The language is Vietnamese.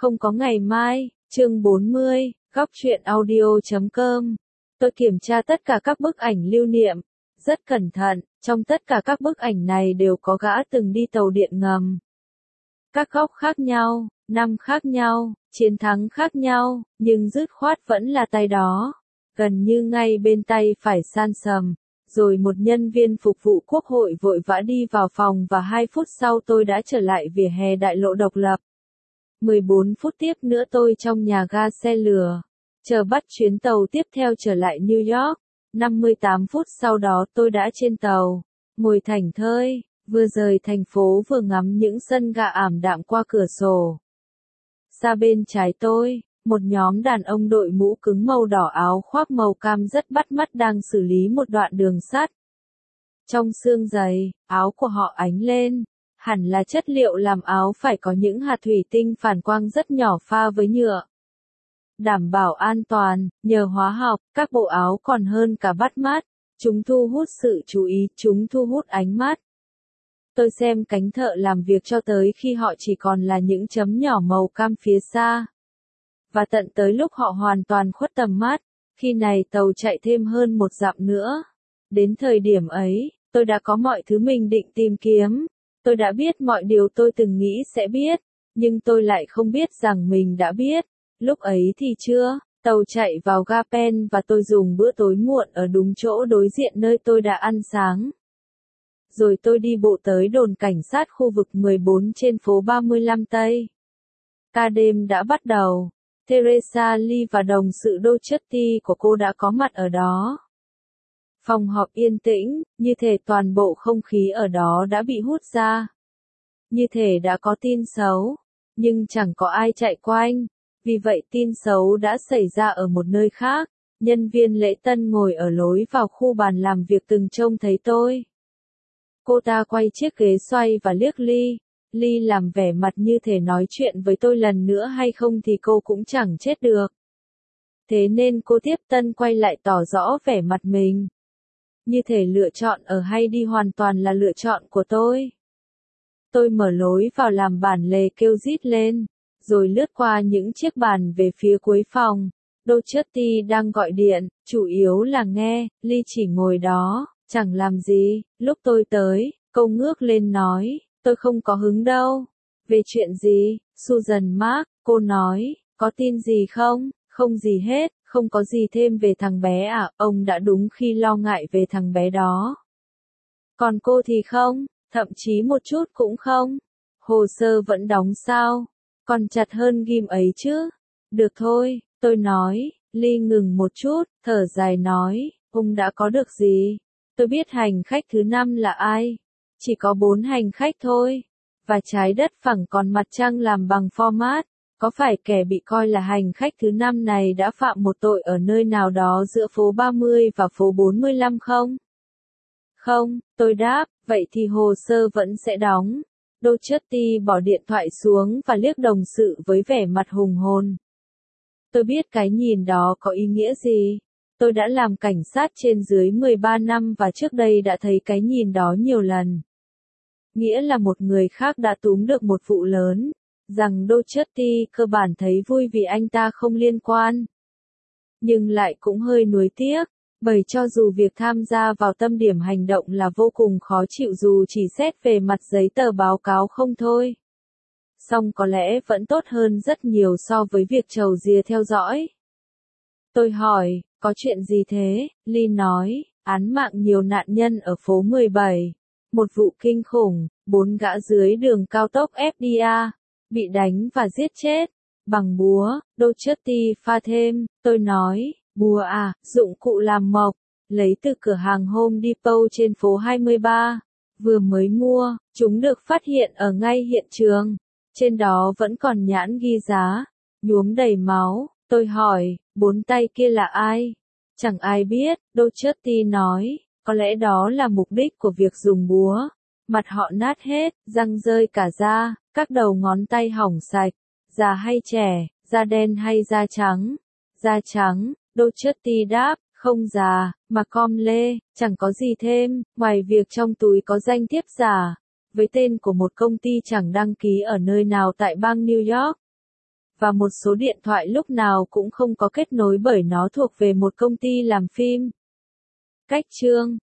Không có ngày mai, chương 40, góc truyện audio.com. Tôi kiểm tra tất cả các bức ảnh lưu niệm, rất cẩn thận, trong tất cả các bức ảnh này đều có gã từng đi tàu điện ngầm. Các góc khác nhau, năm khác nhau, chiến thắng khác nhau, nhưng dứt khoát vẫn là tay đó, gần như ngay bên tay phải san sầm. Rồi một nhân viên phục vụ quốc hội vội vã đi vào phòng và 2 phút sau tôi đã trở lại vỉa hè đại lộ Độc Lập. 14 phút tiếp nữa tôi trong nhà ga xe lửa, chờ bắt chuyến tàu tiếp theo trở lại New York. 58 phút sau đó tôi đã trên tàu, ngồi thảnh thơi, vừa rời thành phố vừa ngắm những sân ga ảm đạm qua cửa sổ. Xa bên trái tôi, một nhóm đàn ông đội mũ cứng màu đỏ áo khoác màu cam rất bắt mắt đang xử lý một đoạn đường sắt. Trong sương dày, áo của họ ánh lên, hẳn là chất liệu làm áo phải có những hạt thủy tinh phản quang rất nhỏ pha với nhựa. Đảm bảo an toàn, nhờ hóa học, các bộ áo còn hơn cả bắt mắt. Chúng thu hút sự chú ý, chúng thu hút ánh mắt. Tôi xem cánh thợ làm việc cho tới khi họ chỉ còn là những chấm nhỏ màu cam phía xa. Và tận tới lúc họ hoàn toàn khuất tầm mắt, khi này tàu chạy thêm hơn 1 dặm nữa. Đến thời điểm ấy, tôi đã có mọi thứ mình định tìm kiếm. Tôi đã biết mọi điều tôi từng nghĩ sẽ biết, nhưng tôi lại không biết rằng mình đã biết. Lúc ấy thì chưa, tàu chạy vào ga Penn và tôi dùng bữa tối muộn ở đúng chỗ đối diện nơi tôi đã ăn sáng. Rồi tôi đi bộ tới đồn cảnh sát khu vực 14 trên phố 35 Tây. Ca đêm đã bắt đầu. Teresa Lee và đồng sự Docherty của cô đã có mặt ở đó. Phòng họp yên tĩnh, như thể toàn bộ không khí ở đó đã bị hút ra. Như thể đã có tin xấu, nhưng chẳng có ai chạy quanh. Vì vậy tin xấu đã xảy ra ở một nơi khác. Nhân viên lễ tân ngồi ở lối vào khu bàn làm việc từng trông thấy tôi. Cô ta quay chiếc ghế xoay và liếc Lee. Lee làm vẻ mặt như thể nói chuyện với tôi lần nữa hay không thì cô cũng chẳng chết được. Thế nên cô tiếp tân quay lại tỏ rõ vẻ mặt mình. Như thể lựa chọn ở hay đi hoàn toàn là lựa chọn của tôi. Tôi mở lối vào làm bản lề kêu rít lên, rồi lướt qua những chiếc bàn về phía cuối phòng. Docherty đang gọi điện, chủ yếu là nghe, Lee chỉ ngồi đó, chẳng làm gì. Lúc tôi tới, cô ngước lên nói, tôi không có hứng đâu. Về chuyện gì? Susan Mark, cô nói, có tin gì không? Không gì hết, không có gì thêm về thằng bé à, ông đã đúng khi lo ngại về thằng bé đó. Còn cô thì không, thậm chí một chút cũng không. Hồ sơ vẫn đóng sao? Còn chặt hơn ghim ấy chứ. Được thôi, tôi nói. Lee ngừng một chút, thở dài nói, ông đã có được gì? Tôi biết hành khách thứ 5 là ai. Chỉ có 4 hành khách thôi. Và trái đất phẳng còn mặt trăng làm bằng format. Có phải kẻ bị coi là hành khách thứ 5 này đã phạm một tội ở nơi nào đó giữa phố 30 và phố 45 không? Không, tôi đáp, vậy thì hồ sơ vẫn sẽ đóng. Docherty bỏ điện thoại xuống và liếc đồng sự với vẻ mặt hùng hồn. Tôi biết cái nhìn đó có ý nghĩa gì. Tôi đã làm cảnh sát trên dưới 13 năm và trước đây đã thấy cái nhìn đó nhiều lần. Nghĩa là một người khác đã túm được một vụ lớn, rằng Docherty cơ bản thấy vui vì anh ta không liên quan. Nhưng lại cũng hơi nuối tiếc, bởi cho dù việc tham gia vào tâm điểm hành động là vô cùng khó chịu dù chỉ xét về mặt giấy tờ báo cáo không thôi. Song có lẽ vẫn tốt hơn rất nhiều so với việc trầu dìa theo dõi. Tôi hỏi, có chuyện gì thế? Lee nói, án mạng nhiều nạn nhân ở phố 17. Một vụ kinh khủng, 4 gã dưới đường cao tốc FDA, bị đánh và giết chết, bằng búa. Docherty pha thêm, tôi nói, búa à, dụng cụ làm mộc, lấy từ cửa hàng Home Depot trên phố 23, vừa mới mua, chúng được phát hiện ở ngay hiện trường, trên đó vẫn còn nhãn ghi giá, nhuốm đầy máu. Tôi hỏi, 4 tay kia là ai? Chẳng ai biết, Docherty nói, có lẽ đó là mục đích của việc dùng búa. Mặt họ nát hết, răng rơi cả da, các đầu ngón tay hỏng sạch. Già hay trẻ, da đen hay da trắng? Da trắng, Docherty đáp, không già, mà com lê, chẳng có gì thêm, ngoài việc trong túi có danh thiếp giả, với tên của một công ty chẳng đăng ký ở nơi nào tại bang New York. và một số điện thoại lúc nào cũng không có kết nối bởi nó thuộc về một công ty làm phim. Cách chương